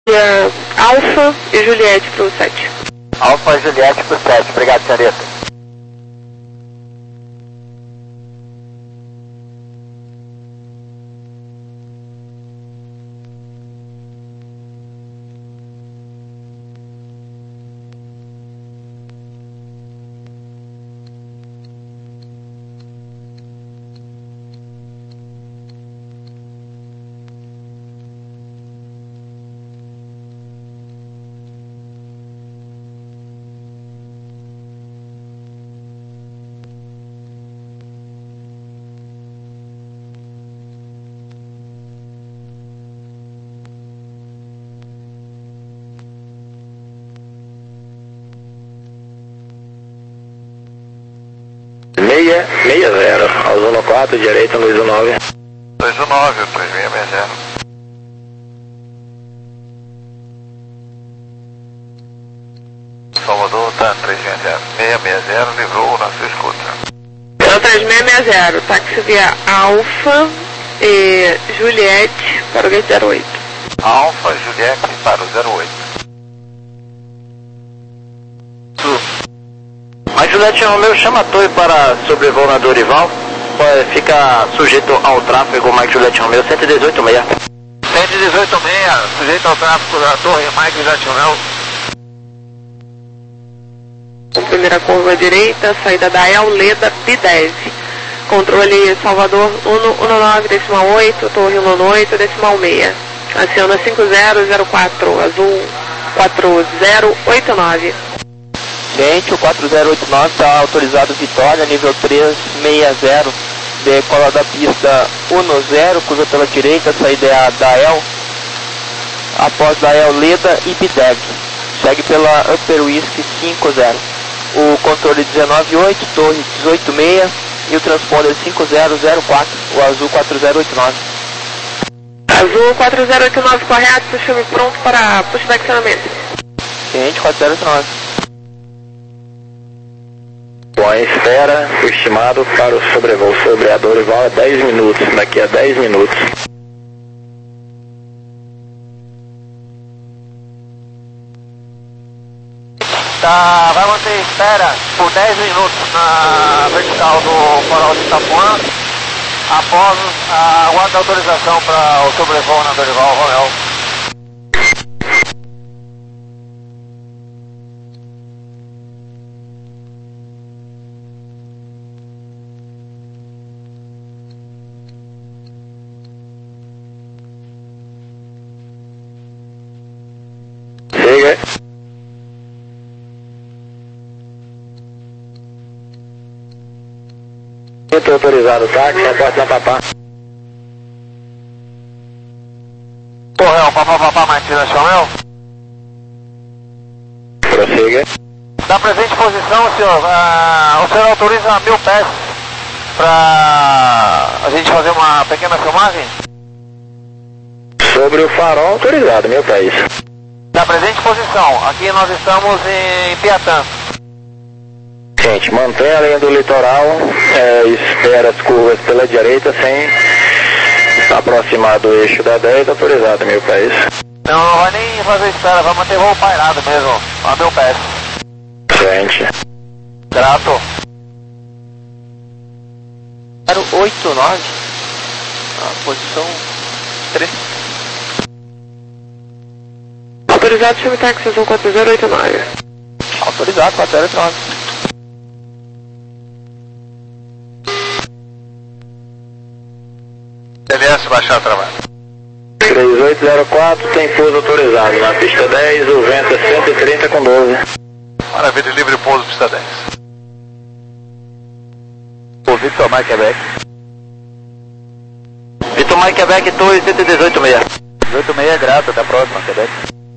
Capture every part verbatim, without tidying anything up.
Uh, Alfa e Juliette pro sete. Alfa e Juliette pro sete, obrigado, senhorita. Meia, meia zero, Ozono quatro, direita, Luiz nove. Luiz nove, três seis seis zero. Salvador, tá, três seis zero. seis seis zero, livrou na sua escuta. Então, três seis seis zero, táxi via Alfa e Juliette para o gate zero oito. Alfa, Juliette para o zero oito. Mas Juliette Romeo chama a torre para sobrevoo na Dorival, fica sujeito ao tráfego Mike Juliette Romeo cento e dezoito seis. cento e dezoito seis, sujeito ao tráfego da torre Mike Juliette Romeo. Primeira curva à direita, saída da El Leda B dez. Controle Salvador um nove decimal oito, torre um oito decimal seis. Aciona cinco zero zero quatro, azul quatro zero oito nove. Gente, o quatro zero oito nove está autorizado Vitória, nível três seis zero, decola da pista um zero, curva pela direita, saída da El, após da El Leda e Bideg, segue pela Upper Whisky cinco zero. O controle dezenove oito, torre dezoito seis e o transponder cinco zero zero quatro, o azul quatro zero oito nove. Azul quatro zero oito nove correto, chame pronto para pushback acionamento. Gente, quatro zero oito nove. Bom, espera o estimado para o sobrevoo sobre a Dorival é dez minutos, daqui a dez minutos. Tá, vai manter espera por dez minutos na vertical do farol de Itapuã, após a aguarda autorização para o sobrevoo na Dorival Romeo. Chega. Estou autorizado, táxi, reporte da Papá. Correio, Papá, Papá, Martina Chamel. Prossiga. Da presente posição, senhor, uh, o senhor autoriza mil pés para a gente fazer uma pequena filmagem? Sobre o farol, autorizado, meu país. Da presente posição, aqui nós estamos em Piatã. Gente, mantenha a linha do litoral, é, espera as curvas pela direita sem se aproximar do eixo da dez, autorizado, meu país. Não, não vai nem fazer espera, vai manter voo pairado mesmo, a mil pés. Gente. Grato. zero oito nove, a posição três. Autorizado, chame táxi azul quatro zero oito nove. Autorizado, quatro zero oito nove. L S baixar trabalho. três oito zero quatro, tem pouso autorizado. Na pista dez, o vento é cento e trinta com doze. Maravilha, livre pouso, pista dez. O Victor Mike Quebec. Victor Mike Quebec, torre cento e dezoito seis. dezoito seis é grato, até a próxima, Quebec.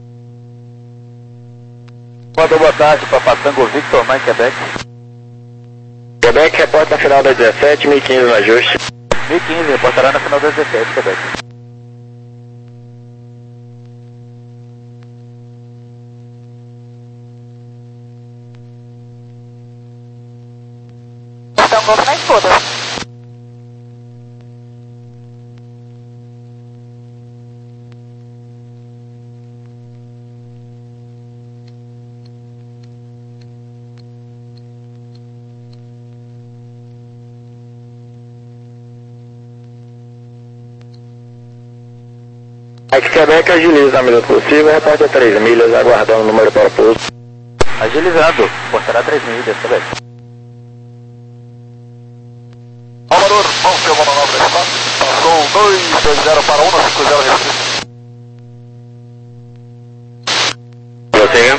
Mandou boa tarde para Patango Victor Mike Quebec. Quebec, reporta na final da dezessete, mil e quinze no ajuste. mil e quinze, reportará na final da dezessete, Quebec. Então, vamos na escuta. Mike Quebec agiliza na medida possível, repórter três milhas, aguardando o número para o pouso. Agilizando, portará três milhas, Quebec. Salvador, confirma a manobra espaço. Passou dois dois zero para um cinco zero Recife. Prossiga.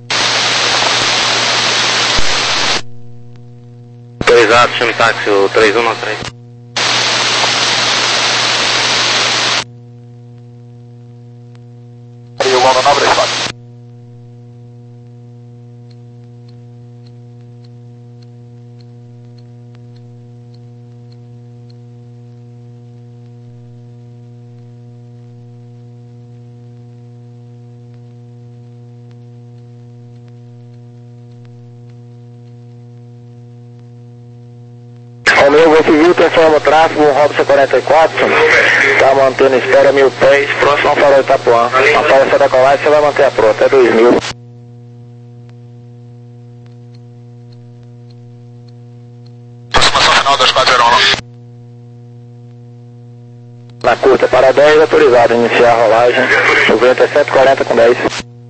Autorizado, chame táxi, o três um nove três. E o manobra espaço. Romeu Golf Victor, informa o tráfego, Robson quarenta e quatro, está mantendo espera mil pés, próximo ao farol Itapuã. Após essa decolagem, você vai manter a pro até dois mil. Aproximação final dois quatro zero um. Na curta para dez, autorizado, iniciar a rolagem, o vento é sete quarenta com dez.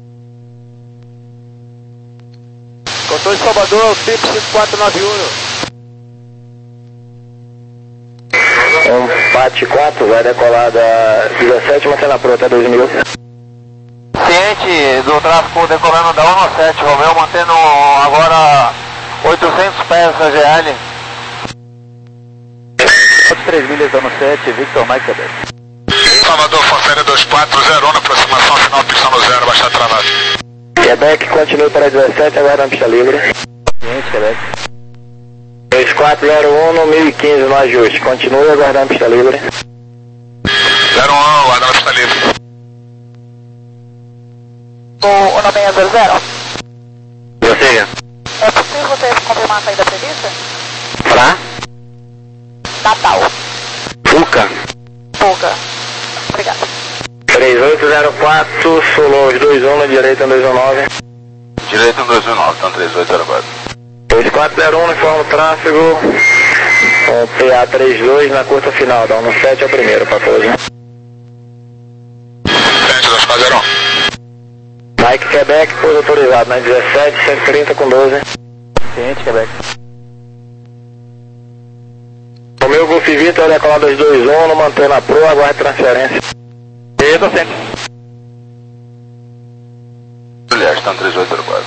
Controle Salvador, F I P cinco quatro nove um. Um Pat quatro, vai decolar da dezessete, mantendo a pro até dois mil. Ciente do tráfego decolando da um sete, Romeu mantendo agora oitocentos pés na G L. três milhas da sete, Victor Mike Quebec. Salvador, Fonseca dois quatro zero um, na aproximação final, pista no zero, baixar travado. Quebec, continue para dezessete, aguarda a pista livre. Ciente, Quebec. dois quatro zero um no mil e quinze no ajuste, continue aguardando a pista livre. zero um, aguardando a pista livre. O nove seis zero zero. Prossiga. É possível você confirmar a saída prevista? Pra? Natal. Fuca. Fuga. Obrigado. três oito zero quatro, Solos dois um na direita, dois um nove. Direito um dois um nove, então três oito zero quatro. dois quatro zero um, informa o tráfego, com P A trinta e dois na curta final, dá um sete ao primeiro para pouso. Frente dois quatro zero um. Mike Quebec, pouso autorizado na dezessete, cento e trinta com doze. Ciente, Quebec. Romeu Golf Victor, decolar dois dois um, mantendo a pro, aguarde transferência. E tô sempre. Aliás, então três oito zero quatro.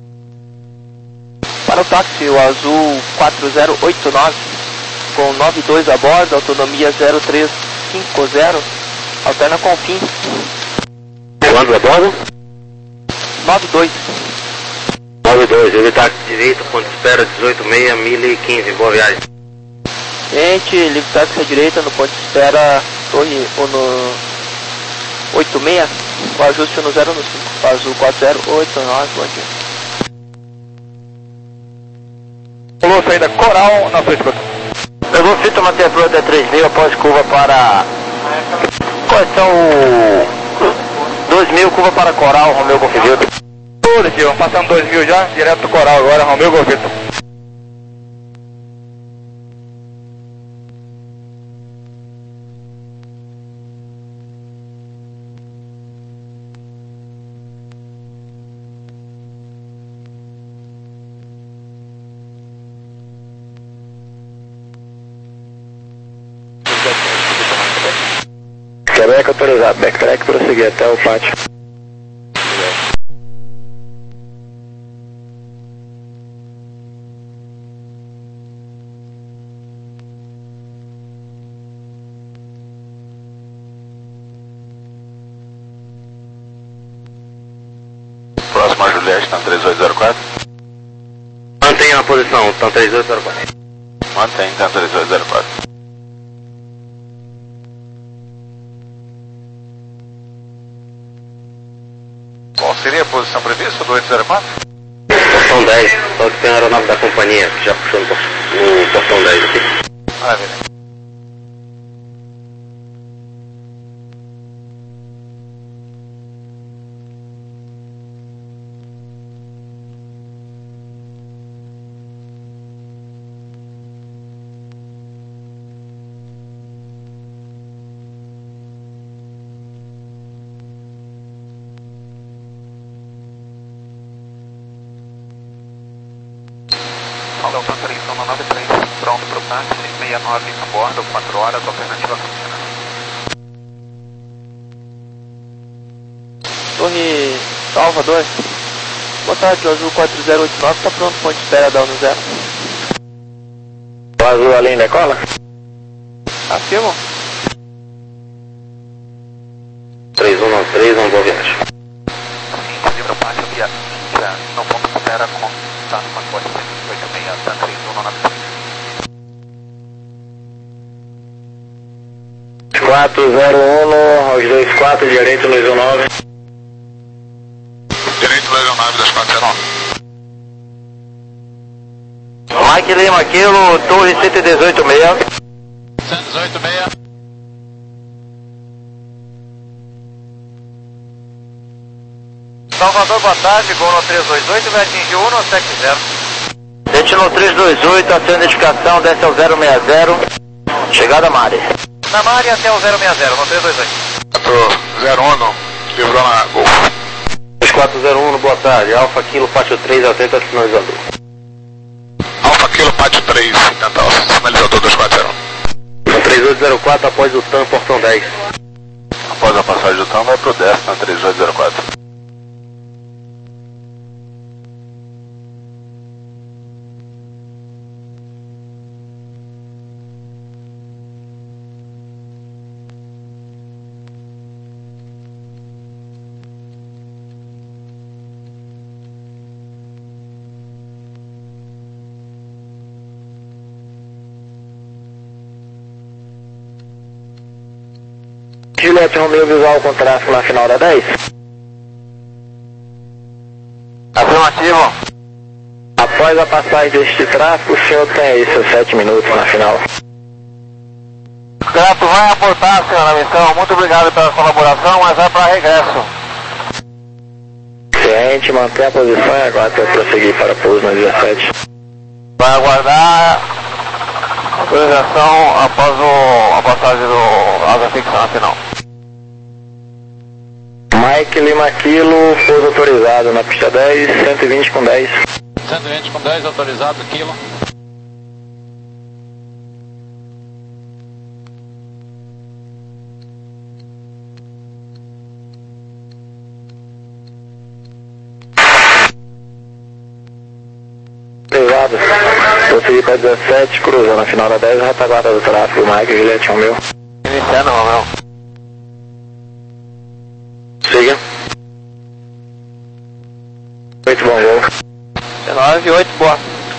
Para o táxi, o azul quatro zero oito nove, com nove dois a bordo, autonomia zero três cinco zero, alterna com fim. Quanto a bordo? nove dois. nove dois, ele tá direito, ponto de espera dezoito seis, mil e quinze, boa viagem. Gente, livre táxi à direita, no ponto de espera, torre ou no oito seis, o ajuste no zero no cinco, azul quatro zero oito nove, bom dia. Pulou saída Coral na sua escuta. Eu vou fita manter a pro até três mil, após curva para... Quais são o... dois mil, curva para Coral, Romeu Golf Victor. Tudo aqui, vamos passando dois mil já, direto do Coral agora, Romeu Golf Victor. Quebec autorizado, backtrack prosseguir até o pátio. Próximo a Juliette, então três oito zero quatro. Mantenha a posição, então três oito zero quatro. Mantém, então três oito zero quatro. Qual seria a posição prevista do oito zero quatro? Portão dez, só que tem a aeronave da companhia, que já puxou no, no portão dez aqui. Maravilha. Delta três um nove três, pronto para o táxi, sessenta e nove a bordo, quatro horas, alternativa funcionando. Torre Salvador. Boa tarde, o Azul quatro zero oito nove está pronto, ponto de espera da um zero. O Azul ali ainda cola? Afirmo. três um nove três, uma boa viagem. Sim, livre baixa via Índia, no ponto de espera com status pacote cento e oito seis, Tan três um nove três. quatro zero um, aos dois quatro, direito dois um nove. Direito dois um nove, dois quatro zero um. Mike Lima, Kilo, Torre cento e dezoito seis. cento e dezoito seis. Salvador, boa tarde, Gol no três dois oito, vai atingir o um no sete zero. Sete no três dois oito, aciona a identificação, desce ao zero seis zero, chegada Mari. Na Mari até o zero seis zero, no três dois oito. quatro zero um, livrou na Golf. quatro zero um, boa tarde, Alfa Kilo, Pátio três, atenta sinalizador. Alfa Kilo, Pátio três, tenta sinalizador dois quatro zero um. No três oito zero quatro, após o T A M, portão dez. Após a passagem do T A M, vai pro dez, na três oito zero quatro. Juliette Romeo visual com tráfego na final da dez. Afirmativo. Após a passagem deste tráfego, o senhor tem aí seus sete minutos na final. O tráfego vai aportar, senhor, na missão. Muito obrigado pela colaboração, mas vai para regresso. Ciente, manter a posição e agora vai prosseguir para pouso na dezessete. Vai aguardar autorização após o, a passagem do asa fixa na final. Mike Lima Kilo, pouso autorizado na pista dez, cento e vinte com dez. cento e vinte com dez, autorizado, Kilo. Autorizado. Prosseguir para dezessete, cruza na final da dez, retaguarda do tráfego, Mike Juliette Romeo. Iniciando, Romeu. Siga. oito, bom voo. dezenove oito, boa.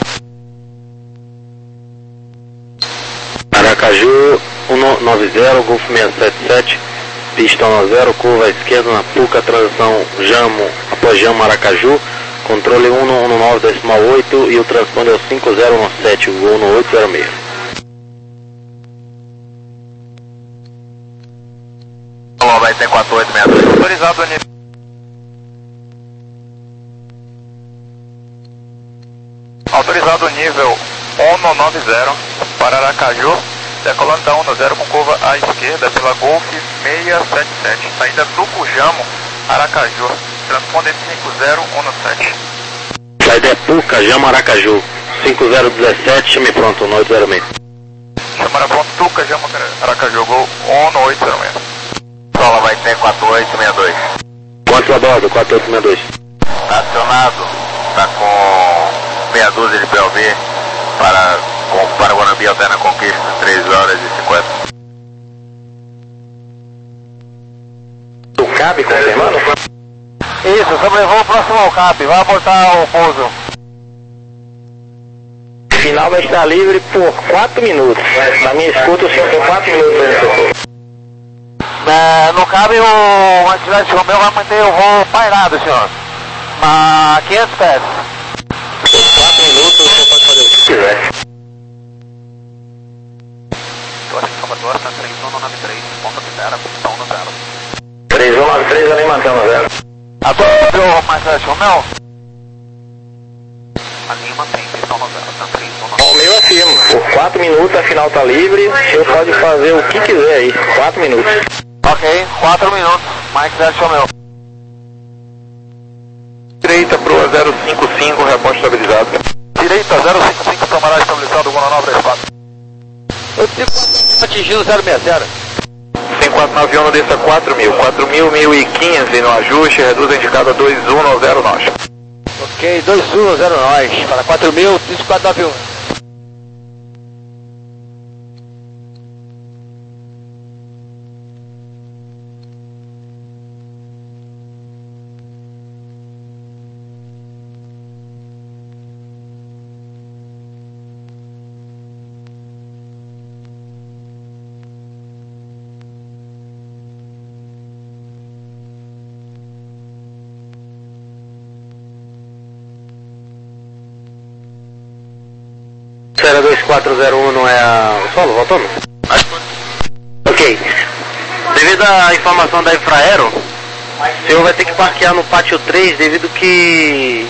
Aracaju, um nove zero, Golf seiscentos e setenta e sete, pista um zero, curva à esquerda na Puca, transição Jamo, após Jamo Aracaju, controle um um nove decimal oito e o transponder é o cinco zero um sete, o voo no oito zero seis. Alô, vai ter quatro oito seis dois. Autorizado o nível. Autorizado o nível um nove zero para Aracaju, decolando da um zero com curva à esquerda pela Golf seiscentos e setenta e sete, saída do Cujamo, Aracaju, transponder cinco zero um sete. Saída é Puca, Jamo Aracaju, cinco zero um sete, time pronto, no oito zero seis. Chamara pronto, Tuca, Jamo Aracaju, Gol um no oito zero seis. Sola vai ter quatro oito seis dois. Quanto a bordo? quatro oito seis dois. Acionado, está com meia dúzia de P O V para, com, para Guanambi Alterna Conquista, três horas e cinquenta. O cabe confirmando? Isso, sobrevoo o próximo ao CAP, vai abortar o pouso. Final vai estar livre por quatro minutos. Na minha escuta, o senhor tem quatro minutos para socorro. É, no CAB, o atividade de Romeu vai manter o voo pairado, senhor. A quinhentos pés. quatro minutos, o senhor pode fazer o que quiser. Torre Salvador, Tan três um nove três, ponta de zero, pista um zero. três um nove três, além mantendo zero. Agora, o mais de Romeu? A linha mantém, pista um zero, Tan três um nove três. O meu afirmo, por quatro minutos a final está livre, o senhor pode fazer o que quiser aí, quatro minutos. Ok, quatro minutos, Mike Zé Romeu. Direita pro zero cinco cinco, reposto estabilizado. Direita zero cinco cinco. Atingindo zero seis zero. cinco quatro nove um, desça quatro mil. quatro mil, mil e quinze no ajuste, reduz a indicada dois um nove zero nós. Ok, dois um nove zero nós. Para quatro mil, cinco quatro nove um. Serra dois quatro zero um não é a... o solo, voltando? Ok. Devido à informação da Infraero, o senhor vai ter que parquear no pátio três devido que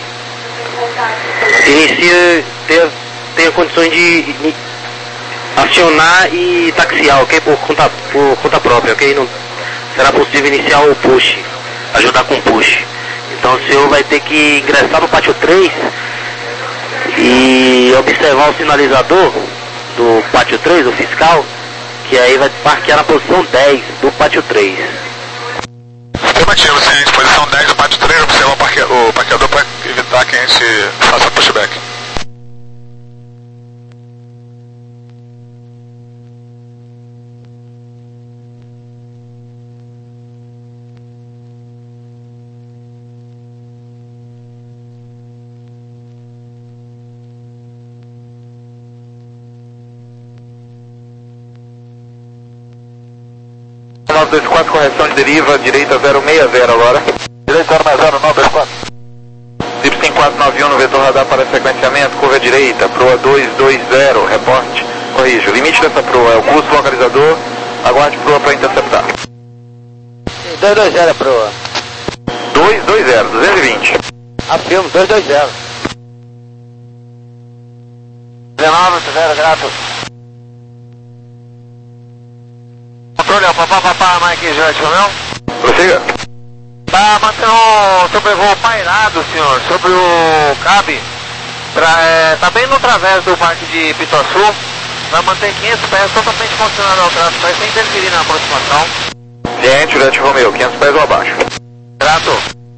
inicia, ter, tenha condições de acionar e taxiar, ok? Por conta, por conta própria, ok? Não será possível iniciar o push, ajudar com push. Então o senhor vai ter que ingressar no pátio três e observar o sinalizador do pátio três, o fiscal, que aí vai parquear na posição dez do pátio três. Afirmativo, sim, posição dez do pátio três, observar o, parque, o parqueador para evitar que a gente faça pushback. nove dois quatro, correção de deriva, direita zero seis zero agora. Direita zero seis zero, nove dois quatro. Zip cinco quatro nove um no vetor radar para sequenciamento, curva direita, proa dois dois zero, reporte, corrijo. Limite dessa proa é o curso localizador, aguarde proa para interceptar. dois dois zero, proa. dois dois zero, duzentos e vinte. Afirmo, dois dois zero. dezenove, zero, grato. Controle, papá, papá, Mike Jorge, não? Prossiga. Tá mantendo o sobrevoo pairado, senhor, sobre o cabe. Tra, é, tá bem no través do parque de Pituaçu. Vai manter quinhentos pés totalmente funcionando ao tráfego, vai sem interferir na aproximação. Ciente, Juliette Romeo, quinhentos pés ou abaixo. Grato.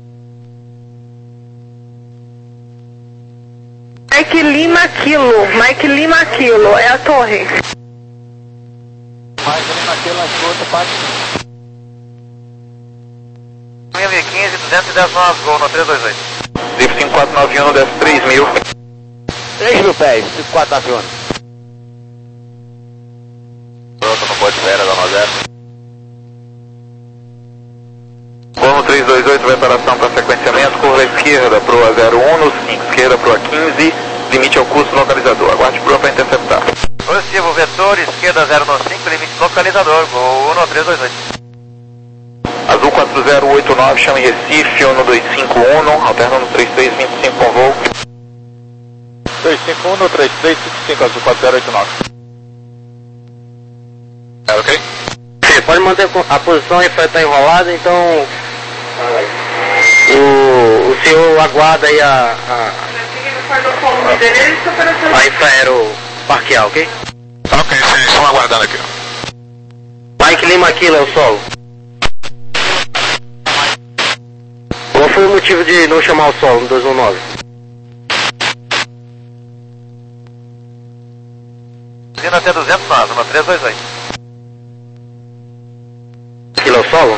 Mike Lima Kilo, Mike Lima Kilo, é a torre. Mais ali naquele outro parque. mil e quinze, duzentos e dez nove, gol no três dois oito. Zip cinco quatro nove um no desce três mil. três mil pés, cinco quatro nove um. Pronto, não pode espera, dá zero. Bom, três dois oito, preparação para sequenciamento, curva esquerda, proa zero um, no cinco, esquerda, proa quinze, limite ao curso localizador, aguarde proa para interceptar. Positivo, vetor, esquerda zero no cinco, limite localizador, gol no três dois oito. Azul quatro zero oito nove, chama em Recife, no dois cinco um, alterna no três três vinte e cinco com voo. dois cinco um no três três cinco cinco, Azul quatro zero oito nove. É ok? Você pode manter a posição e vai estar enrolada, então o, o senhor aguarda aí a a, a Infraero parquear, ok? Tá ok, sim, estamos aguardando aqui. Mike Lima Kilo é o solo. Qual foi o motivo de não chamar o solo no dois um nove? Vindo até duzentos e nove, no três dois oito. Kilo é o solo?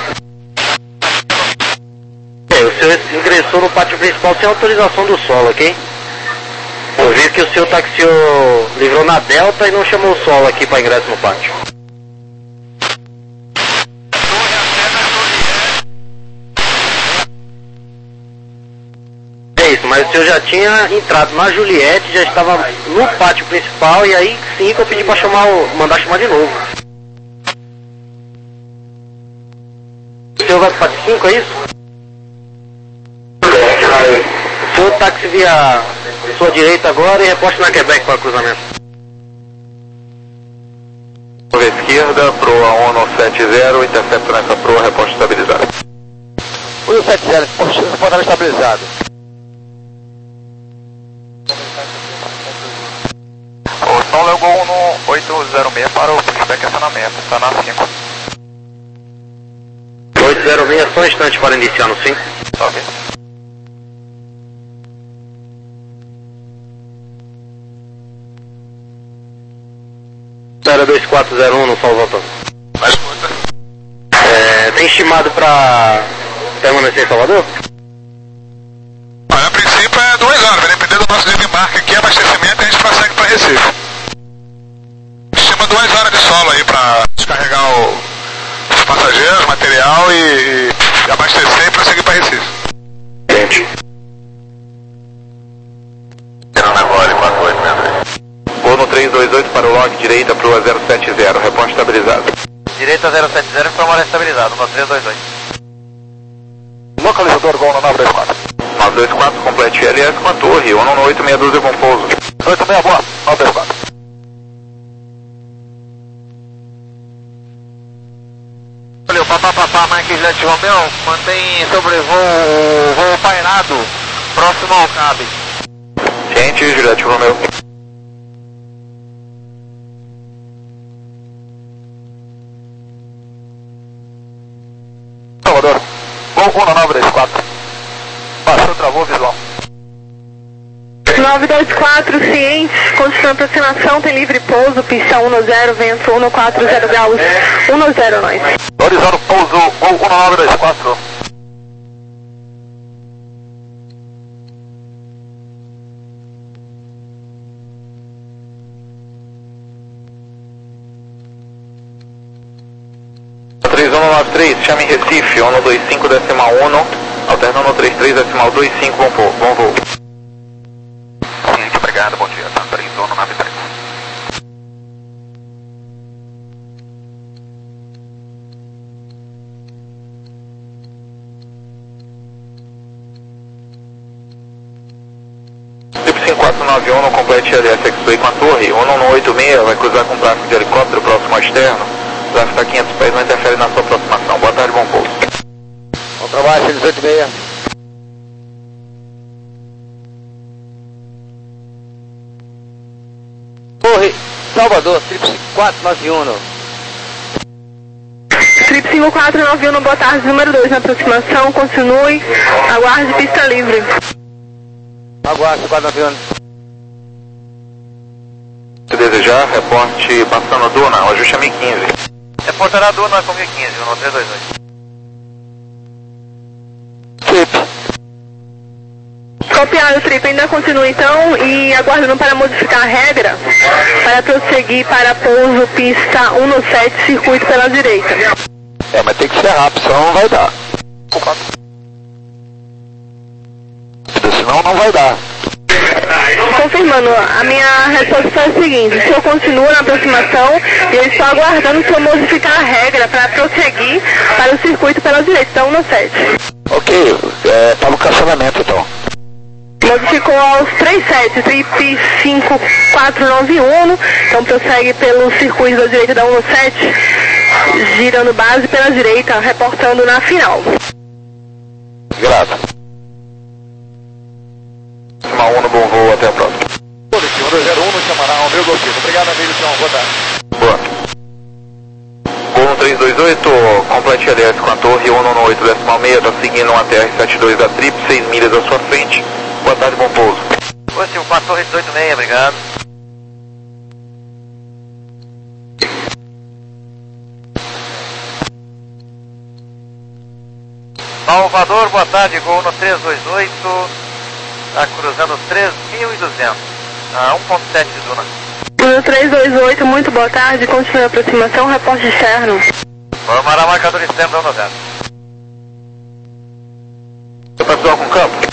É, o senhor ingressou no pátio principal sem autorização do solo, ok? Eu vi que o senhor taxiou, livrou na Delta e não chamou o solo aqui para ingresso no pátio. É isso, mas o senhor já tinha entrado na Juliette, já estava no pátio principal e aí sim que eu pedi para chamar o, mandar chamar de novo. O senhor vai para o pátio cinco, é isso? O senhor táxi via sua direita agora e reposte na Quebec para o cruzamento. Curva esquerda, proa um no sete zero, intercepto nessa proa, reposte estabilizado. um sete zero, reportagem estabilizado. O solo é o gol no oito zero seis para o Quebec acionamento, está na cinco. oito zero seis, só um instante para iniciar no cinco. Ok. zero dois quatro zero um no Salvador. Na escuta. É, tem estimado para permanecer em Salvador? Olha, a princípio é duas horas, vai depender do nosso desembarque aqui, abastecimento, e a gente prossegue para Recife. Estima duas horas de solo aí para descarregar o, os passageiros, material e, e abastecer e prosseguir para Recife. Gente. Agora, quatro oito seis três. Vou no três dois oito para o log direita para o zero sete zero, reporte estabilizado. Direita zero sete zero, informação estabilizado, no três dois oito. Localizador Gol no nove dois quatro. nove dois quatro, complete L S com a torre, um no oito seis doze com pouso. oito seis boa, nove dois quatro. Olha, o papapá, Mike Jet Romeo, mantém sobrevoo, voo pairado, próximo ao cabo. Gente, Juliette Romeo. Salvador, Gol um nove dois quatro. Baixou, travou, visual. nove dois quatro, ciente, continua a aproximação, tem livre pouso, pista um zero, vento um quatro zero graus, um zero nós. Horizonte pouso, Gol um nove dois quatro. três um nove três, chame em Recife, um dois cinco decimal um, alternando três três decimal dois cinco, bom voo. Bom voo. Ciente, obrigado, bom dia, tá? três um nove três. cinco quatro nove um no complete L S X-Way com a torre, um um oito seis, vai cruzar com tráfego de helicóptero próximo ao externo. O tráfego está a quinhentos pés, não interfere na sua aproximação. Boa tarde, bom pouso. Bom trabalho, dezoito seis. Torre, Salvador, trip cinco quatro nove um. Trip cinco quatro nove um, boa tarde, número dois na aproximação, continue, aguarde pista livre. Aguarde, cinco quatro nove um. Se desejar, reporte passando Duna, o ajuste é mil e quinze. Reportará Duna com mil e quinze, no três dois oito. Trip. Copiado, Trip, ainda continua então e aguardando para modificar a regra para prosseguir para pouso pista um no sete, circuito pela direita. É, mas tem que ser rápido, senão não vai dar. Senão não vai dar. Confirmando, a minha resposta é a seguinte: se eu continuo na aproximação e eu estou aguardando para modificar a regra para prosseguir para o circuito pela direita, então um no sete. Ok, é, tá no cancelamento então. Modificou aos três sete, trip cinco quatro nove um, então prossegue pelo circuito da direita da um no sete, girando base pela direita, reportando na final. Graças. Uma um no bom voo, até a próxima. um dois zero um no Chamarão, meu golfinho. Obrigado, amigo, João. Boa tarde. Boa. Gol no três dois oito, complete L S com a torre, um no oito decimal seis, está seguindo uma T R setenta e dois da Trip, seis milhas à sua frente. Boa tarde, bom pouso. Oi, Silvio, com a torre dezoito seis, obrigado. Salvador, boa tarde, Gol no três dois oito, está cruzando três mil e duzentos, a um ponto sete de Duna. No três dois oito, muito boa tarde, continue a aproximação, reporte externo. Formará marcador externo da um zero. Pessoal com campo.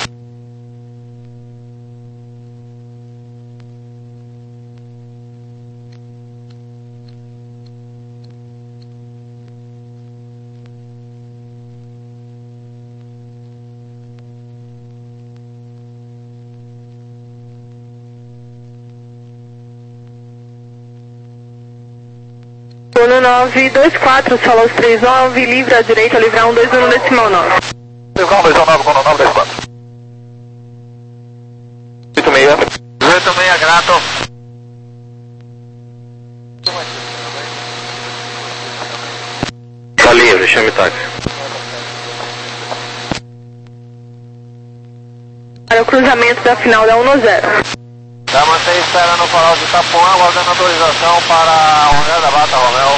No nove dois quatro, solo aos três nove, livre à direita, livrar um dois um no decimal nove. Livrar um dois um nove, com nove dois quatro. oito seis. oito seis, grato. chame táxi. Para o cruzamento da final da um zero. Já mantém espera no farol de Itapuã, aguardando autorização para o Romeu da Bata, Romeu.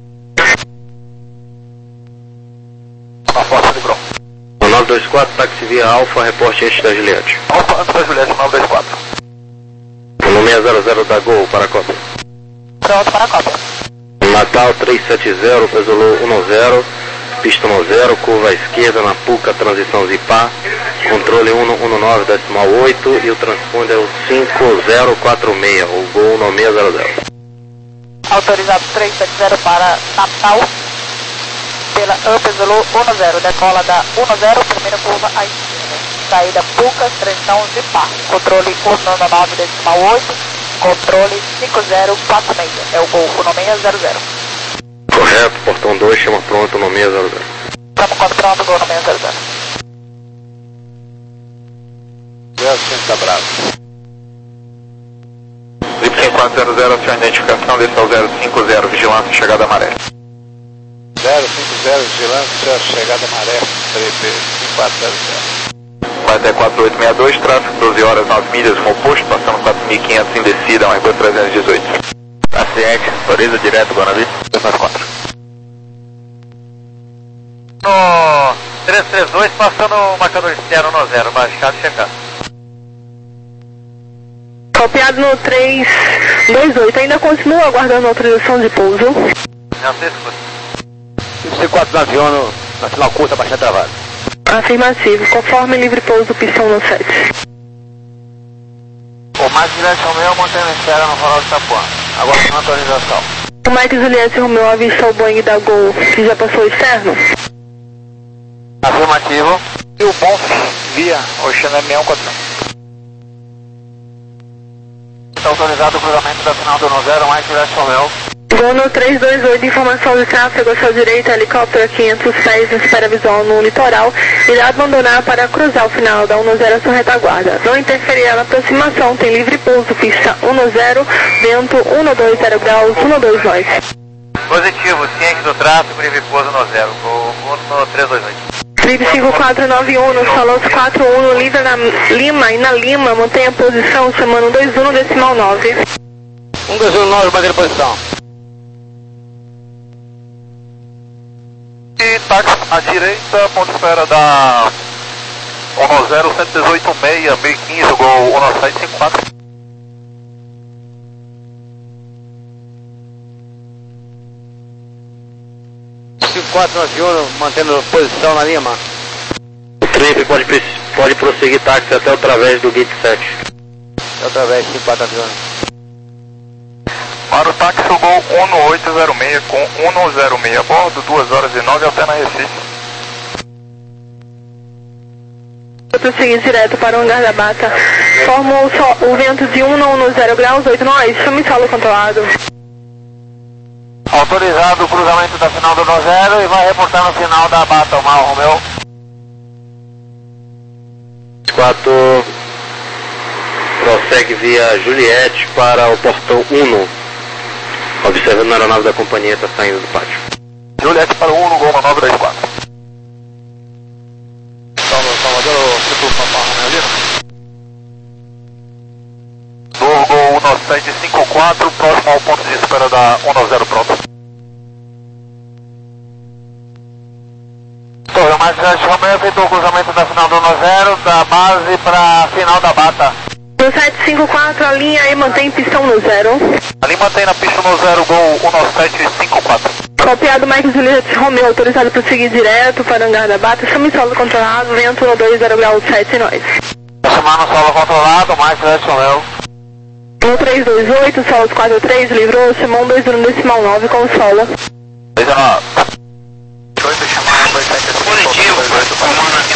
Na força de Bron. nove dois quatro, táxi via Alfa, reporte antes da Juliette. Alfa antes da Juliette, nove dois quatro. No seis zero zero da Gol, para a cópia. Pronto para a cópia. Natal três sete zero, Pesolou um zero, pista um zero, curva à esquerda na Puca, transição Zipá, controle um um nove decimal oito e o transponder é o cinco zero quatro seis, o Gol no seis zero zero. Autorizado três sete zero para Natal, pela Ampezolô um zero, decola da um zero, primeira curva à esquerda. Saída Puca, transição Zipá, controle um nove decimal oito, controle cinco zero quatro seis, é o Golfo no seis zero zero. Correto, portão dois, chama pronto no seis zero zero. Estamos quando pronto, Gol no seis zero zero. zero cinco Bravo. Zip cinco quatro zero zero, sua identificação, desça ao zero cinco zero, vigilância, chegada maré. zero cinco zero, vigilância, chegada maré, cinco quatro zero zero. Vai até quatro oito seis dois, tráfego doze horas, nove milhas, rumo oposto, passando quatro mil e quinhentos em descida, uma Airbus trezentos e dezoito. Paciente, autoriza direto, Guanabí, dois nove quatro. No três três dois, passando o marcador externo no zero, baixado e checado. Copiado no três dois oito, ainda continua aguardando autorização de pouso. Já sei se foi. cinco quatro no avião, na final curta, bastante travado. Afirmativo, conforme livre pouso, pistão no sete. O Mike Juliette Romeu mantendo espera no farol de Itapuã, aguardando autorização. O Mike Juliette Romeu avistou o Boeing da Gol, que já passou externo. Afirmativo. E o Bonf via Ocean M um quatro. Está autorizado o cruzamento da final do um zero, Mike Juliette Romeu. Gol no três dois oito, informação de tráfego à sua direita, helicóptero a quinhentos pés, espera visual no litoral, irá abandonar para cruzar o final da um zero à sua retaguarda. Não interferirá na aproximação, tem livre pouso, pista um zero, vento um dois zero graus, um dois nove. Positivo, ciente do tráfego, livre pouso no zero, gol no três dois oito. Felipe cinco quatro nove um, no Salos quatro um, livre na Lima e na Lima, mantenha a posição, chamando um dois um decimal nove. um dois um nove, manter a posição. E táxi à direita, ponto de espera da um zero, cento e dezoito seis, mil e quinze, Gol um sete cinco quatro. cinco quatro no avião, mantendo posição na Lima. O trip pode, pode prosseguir táxi até o través do gate sete. Até o través, cinco quatro avião. Para o táxi, o Gol um oito zero seis com um zero seis a bordo, duas horas e nove até na Recife. Vou prosseguir direto para o hangar da Bata. Forma o, so, o vento de um no zero graus, oito nós, chame solo controlado. Autorizado o cruzamento da final do um zero e vai reportar no final da Bata, o Mal Romeu. quatro prossegue via Juliette para o portão um. Observando a aeronave da companhia está saindo do pátio. Juliette para o um no Gol no nove dois quatro. Salvador, Círculo Papá Romeu Lima. Do Gol um sete cinco quatro, próximo ao ponto de espera da um zero pronto. Torre Mais Juliette Romeu efetuou o cruzamento da final do um zero, da base para a final da Bata. No sete cinco quatro, a linha e mantém pistão no zero. Ali mantém na pista no zero, Gol um sete cinco quatro. Copiado Mike Juliette Romeu, autorizado para seguir direto para o hangar da Bata, chame solo controlado, vento um dois zero graus, sete nós. Chamando solo controlado, Mike Juliette Romeu. No três dois oito, Solos quatro três, livrou, chamou um dois um decimal nove com solo. dezenove. oito chamando dois sete cinco. Positivo, comando aqui